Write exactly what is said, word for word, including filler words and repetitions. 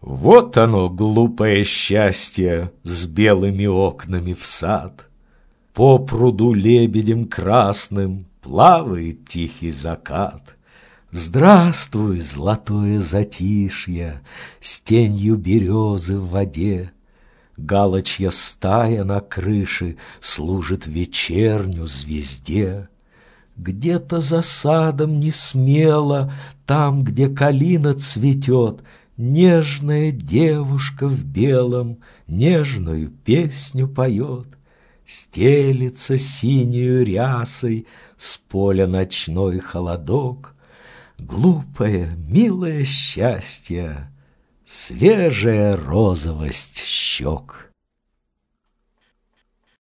Вот оно, глупое счастье, с белыми окнами в сад. По пруду лебедем красным плавает тихий закат. Здравствуй, золотое затишье, с тенью березы в воде. Галочья стая на крыше служит вечерню звезде. Где-то за садом несмело, там, где калина цветет, нежная девушка в белом нежную песню поет. Стелится синею рясой с поля ночной холодок. Глупое, милое счастье, свежая розовость щек.